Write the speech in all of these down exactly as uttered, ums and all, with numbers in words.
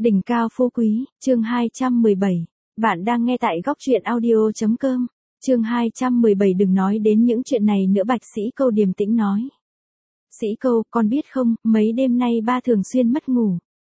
Đỉnh cao phú quý, chương hai trăm mười bảy. Bạn đang nghe tại góc truyện audio chấm com. Chương hai trăm mười bảy đừng nói đến những chuyện này nữa, Bạch Sĩ Câu điềm tĩnh nói. Sĩ Câu, con biết không, mấy đêm nay ba thường xuyên mất ngủ.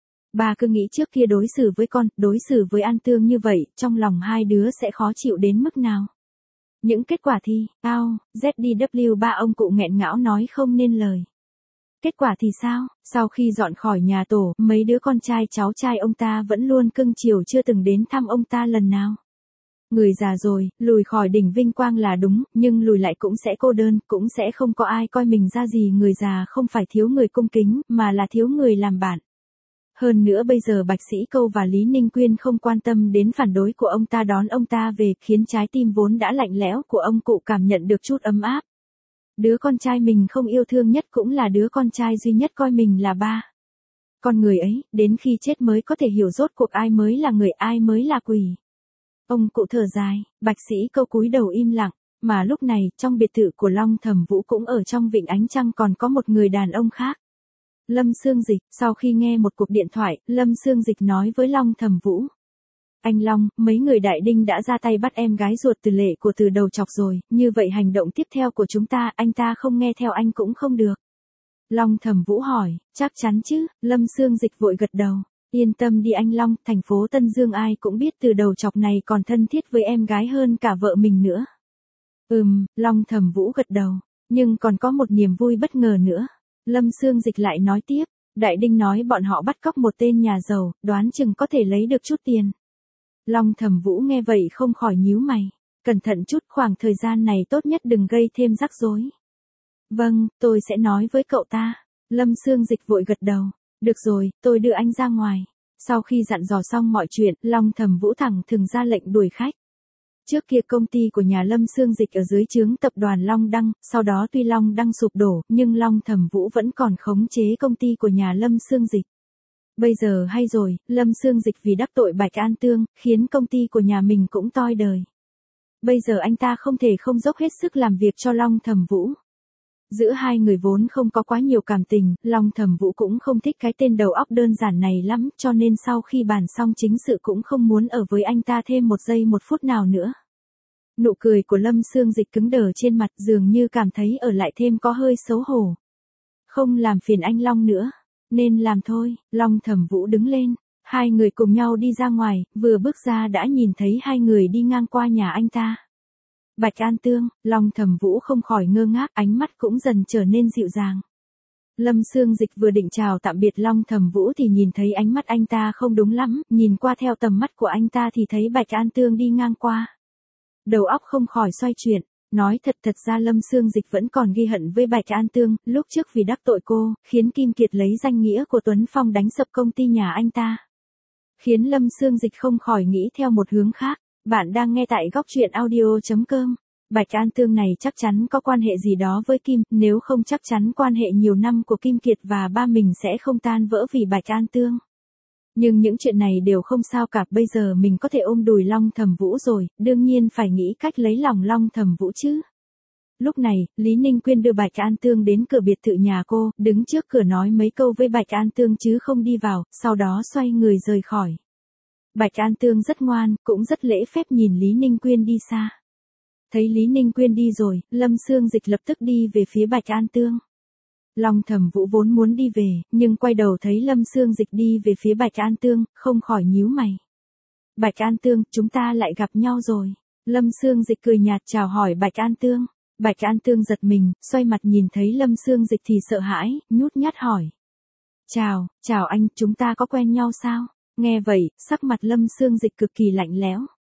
Ba cứ nghĩ trước kia đối xử với con, đối xử với An Tương như vậy, trong lòng hai đứa sẽ khó chịu đến mức nào. Những kết quả thi, ao, Z D W ba ông cụ nghẹn ngão nói không nên lời. Kết quả thì sao? Sau khi dọn khỏi nhà tổ, mấy đứa con trai cháu trai ông ta vẫn luôn cưng chiều, chưa từng đến thăm ông ta lần nào. Người già rồi, lùi khỏi đỉnh vinh quang là đúng, nhưng lùi lại cũng sẽ cô đơn, cũng sẽ không có ai coi mình ra gì. Người già không phải thiếu người cung kính, mà là thiếu người làm bạn. Hơn nữa bây giờ Bạch Sĩ Câu và Lý Ninh Quyên không quan tâm đến phản đối của ông ta đón ông ta về, khiến trái tim vốn đã lạnh lẽo của ông cụ cảm nhận được chút ấm áp. Đứa con trai mình không yêu thương nhất cũng là đứa con trai duy nhất coi mình là ba. Con người ấy, đến khi chết mới có thể hiểu rốt cuộc ai mới là người, ai mới là quỷ. Ông cụ thở dài, Bạch Sĩ Câu cúi đầu im lặng, mà lúc này, trong biệt thự của Long Thẩm Vũ cũng ở trong vịnh ánh trăng còn có một người đàn ông khác. Lâm Sương Dịch, sau khi nghe một cuộc điện thoại, Lâm Sương Dịch nói với Long Thẩm Vũ. Anh Long, mấy người Đại Đinh đã ra tay bắt em gái ruột Từ Lệ của Từ Đầu Chọc rồi, như vậy hành động tiếp theo của chúng ta, anh ta không nghe theo anh cũng không được. Long Thẩm Vũ hỏi, chắc chắn chứ, Lâm Sương Dịch vội gật đầu. Yên tâm đi anh Long, thành phố Tân Dương ai cũng biết Từ Đầu Chọc này còn thân thiết với em gái hơn cả vợ mình nữa. Ừm, Long Thẩm Vũ gật đầu, nhưng còn có một niềm vui bất ngờ nữa. Lâm Sương Dịch lại nói tiếp, Đại Đinh nói bọn họ bắt cóc một tên nhà giàu, đoán chừng có thể lấy được chút tiền. Long Thẩm Vũ nghe vậy không khỏi nhíu mày. Cẩn thận chút, khoảng thời gian này tốt nhất đừng gây thêm rắc rối. Vâng, tôi sẽ nói với cậu ta. Lâm Sương Dịch vội gật đầu. Được rồi, tôi đưa anh ra ngoài. Sau khi dặn dò xong mọi chuyện, Long Thẩm Vũ thẳng thừng ra lệnh đuổi khách. Trước kia công ty của nhà Lâm Sương Dịch ở dưới trướng tập đoàn Long Đăng, sau đó tuy Long Đăng sụp đổ, nhưng Long Thẩm Vũ vẫn còn khống chế công ty của nhà Lâm Sương Dịch. Bây giờ hay rồi, Lâm Sương Dịch vì đắc tội Bạch An Tương, khiến công ty của nhà mình cũng toi đời. Bây giờ anh ta không thể không dốc hết sức làm việc cho Long Thẩm Vũ. Giữa hai người vốn không có quá nhiều cảm tình, Long Thẩm Vũ cũng không thích cái tên đầu óc đơn giản này lắm, cho nên sau khi bàn xong chính sự cũng không muốn ở với anh ta thêm một giây một phút nào nữa. Nụ cười của Lâm Sương Dịch cứng đờ trên mặt, dường như cảm thấy ở lại thêm có hơi xấu hổ. Không làm phiền anh Long nữa. Nên làm thôi, Long Thẩm Vũ đứng lên, hai người cùng nhau đi ra ngoài, vừa bước ra đã nhìn thấy hai người đi ngang qua nhà anh ta. Bạch An Tương, Long Thẩm Vũ không khỏi ngơ ngác, ánh mắt cũng dần trở nên dịu dàng. Lâm Sương Dịch vừa định chào tạm biệt Long Thẩm Vũ thì nhìn thấy ánh mắt anh ta không đúng lắm, nhìn qua theo tầm mắt của anh ta thì thấy Bạch An Tương đi ngang qua. Đầu óc không khỏi xoay chuyển. Nói thật thật ra Lâm Sương Dịch vẫn còn ghi hận với Bạch An Tương, lúc trước vì đắc tội cô, khiến Kim Kiệt lấy danh nghĩa của Tuấn Phong đánh sập công ty nhà anh ta. Khiến Lâm Sương Dịch không khỏi nghĩ theo một hướng khác. Bạn đang nghe tại góc truyện audio chấm com. Bạch An Tương này chắc chắn có quan hệ gì đó với Kim, nếu không chắc chắn quan hệ nhiều năm của Kim Kiệt và ba mình sẽ không tan vỡ vì Bạch An Tương. Nhưng những chuyện này đều không sao cả, bây giờ mình có thể ôm đùi Long Thẩm Vũ rồi, đương nhiên phải nghĩ cách lấy lòng Long Thẩm Vũ chứ. Lúc này, Lý Ninh Quyên đưa Bạch An Tương đến cửa biệt thự nhà cô, đứng trước cửa nói mấy câu với Bạch An Tương chứ không đi vào, sau đó xoay người rời khỏi. Bạch An Tương rất ngoan, cũng rất lễ phép nhìn Lý Ninh Quyên đi xa. Thấy Lý Ninh Quyên đi rồi, Lâm Sương Dịch lập tức đi về phía Bạch An Tương. Long Thẩm Vũ vốn muốn đi về, nhưng quay đầu thấy Lâm Sương Dịch đi về phía Bạch An Tương, không khỏi nhíu mày. Bạch An Tương, chúng ta lại gặp nhau rồi. Lâm Sương Dịch cười nhạt chào hỏi Bạch An Tương. Bạch An Tương giật mình, xoay mặt nhìn thấy Lâm Sương Dịch thì sợ hãi, nhút nhát hỏi. Chào, chào anh, chúng ta có quen nhau sao? Nghe vậy, sắc mặt Lâm Sương Dịch cực kỳ lạnh lẽo.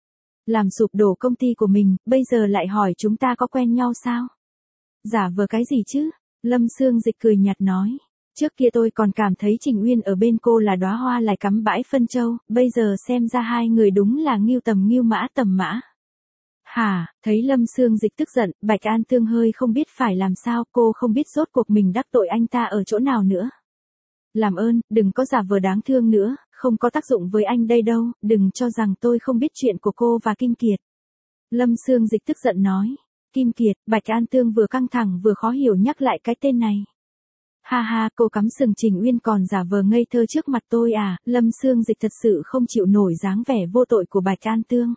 Làm sụp đổ công ty của mình, bây giờ lại hỏi chúng ta có quen nhau sao? Giả vờ cái gì chứ? Lâm Sương Dịch cười nhạt nói. Trước kia tôi còn cảm thấy Trình Uyên ở bên cô là đóa hoa lại cắm bãi phân châu, bây giờ xem ra hai người đúng là nghiêu tầm nghiêu mã tầm mã. Hả, thấy Lâm Sương Dịch tức giận, Bạch An Tương hơi không biết phải làm sao, cô không biết rốt cuộc mình đắc tội anh ta ở chỗ nào nữa. Làm ơn, đừng có giả vờ đáng thương nữa, không có tác dụng với anh đây đâu, đừng cho rằng tôi không biết chuyện của cô và Kim Kiệt. Lâm Sương Dịch tức giận nói. Kim Kiệt, Bạch An Tương vừa căng thẳng vừa khó hiểu nhắc lại cái tên này. Ha ha, cô cắm sừng Trình Uyên còn giả vờ ngây thơ trước mặt tôi à, Lâm Sương Dịch thật sự không chịu nổi dáng vẻ vô tội của Bạch An Tương.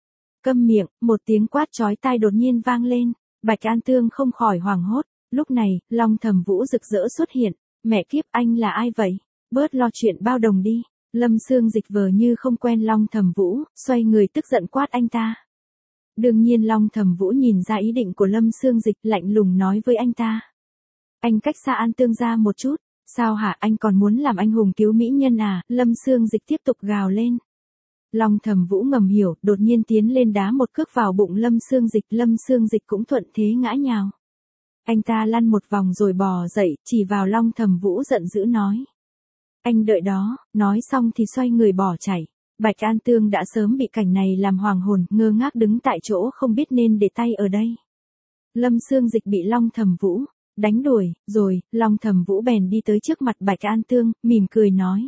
Câm miệng, một tiếng quát chói tai đột nhiên vang lên, Bạch An Tương không khỏi hoảng hốt, lúc này, Long Thẩm Vũ rực rỡ xuất hiện, mẹ kiếp anh là ai vậy? Bớt lo chuyện bao đồng đi. Lâm Sương Dịch vờ như không quen Long Thẩm Vũ, xoay người tức giận quát anh ta. Đương nhiên Long Thẩm Vũ nhìn ra ý định của Lâm Sương Dịch, lạnh lùng nói với anh ta. Anh cách xa An Tương ra một chút, sao hả, anh còn muốn làm anh hùng cứu mỹ nhân à? Lâm Sương Dịch tiếp tục gào lên. Long Thẩm Vũ ngầm hiểu, đột nhiên tiến lên đá một cước vào bụng Lâm Sương Dịch, Lâm Sương Dịch cũng thuận thế ngã nhào. Anh ta lăn một vòng rồi bò dậy, chỉ vào Long Thẩm Vũ giận dữ nói. Anh đợi đó, nói xong thì xoay người bỏ chạy. Bạch An Tương đã sớm bị cảnh này làm hoàng hồn, ngơ ngác đứng tại chỗ không biết nên để tay ở đây. Lâm Sương Dịch bị Long Thẩm Vũ đánh đuổi, rồi, Long Thẩm Vũ bèn đi tới trước mặt Bạch An Tương, mỉm cười nói.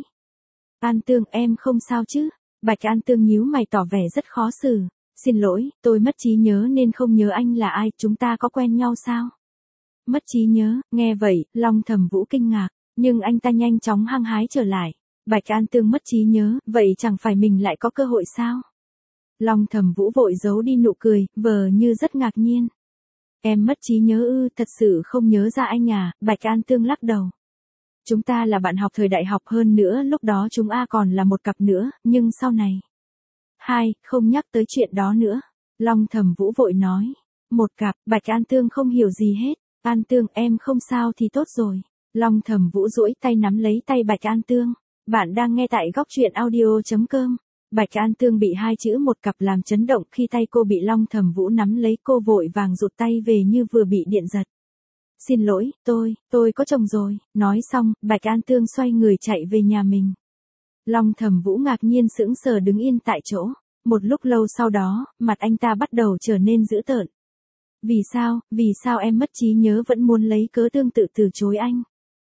An Tương em không sao chứ? Bạch An Tương nhíu mày tỏ vẻ rất khó xử. Xin lỗi, tôi mất trí nhớ nên không nhớ anh là ai, chúng ta có quen nhau sao? Mất trí nhớ, nghe vậy, Long Thẩm Vũ kinh ngạc, nhưng anh ta nhanh chóng hăng hái trở lại. Bạch An Tương mất trí nhớ, vậy chẳng phải mình lại có cơ hội sao? Long Thẩm Vũ vội giấu đi nụ cười, vờ như rất ngạc nhiên. Em mất trí nhớ ư, thật sự không nhớ ra anh à? Bạch An Tương lắc đầu. Chúng ta là bạn học thời đại học, hơn nữa lúc đó chúng a còn là một cặp nữa, nhưng sau này. Hai, không nhắc tới chuyện đó nữa. Long Thẩm Vũ vội nói. Một cặp, Bạch An Tương không hiểu gì hết. An Tương em không sao thì tốt rồi. Long Thẩm Vũ duỗi tay nắm lấy tay Bạch An Tương. Bạn đang nghe tại góc truyện audio chấm com. Bạch An Tương bị hai chữ một cặp làm chấn động, khi tay cô bị Long Thẩm Vũ nắm lấy, cô vội vàng rụt tay về như vừa bị điện giật. Xin lỗi, tôi, tôi có chồng rồi. Nói xong, Bạch An Tương xoay người chạy về nhà mình. Long Thẩm Vũ ngạc nhiên sững sờ đứng yên tại chỗ. Một lúc lâu sau đó, mặt anh ta bắt đầu trở nên dữ tợn. Vì sao, vì sao em mất trí nhớ vẫn muốn lấy cớ tương tự từ chối anh?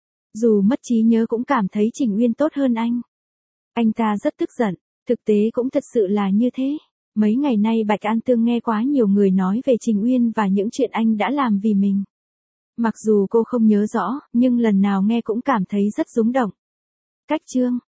Dù mất trí nhớ cũng cảm thấy Trình Uyên tốt hơn anh. Anh ta rất tức giận, thực tế cũng thật sự là như thế. Mấy ngày nay Bạch An Tương nghe quá nhiều người nói về Trình Uyên và những chuyện anh đã làm vì mình. Mặc dù cô không nhớ rõ, nhưng lần nào nghe cũng cảm thấy rất rung động. Cách chương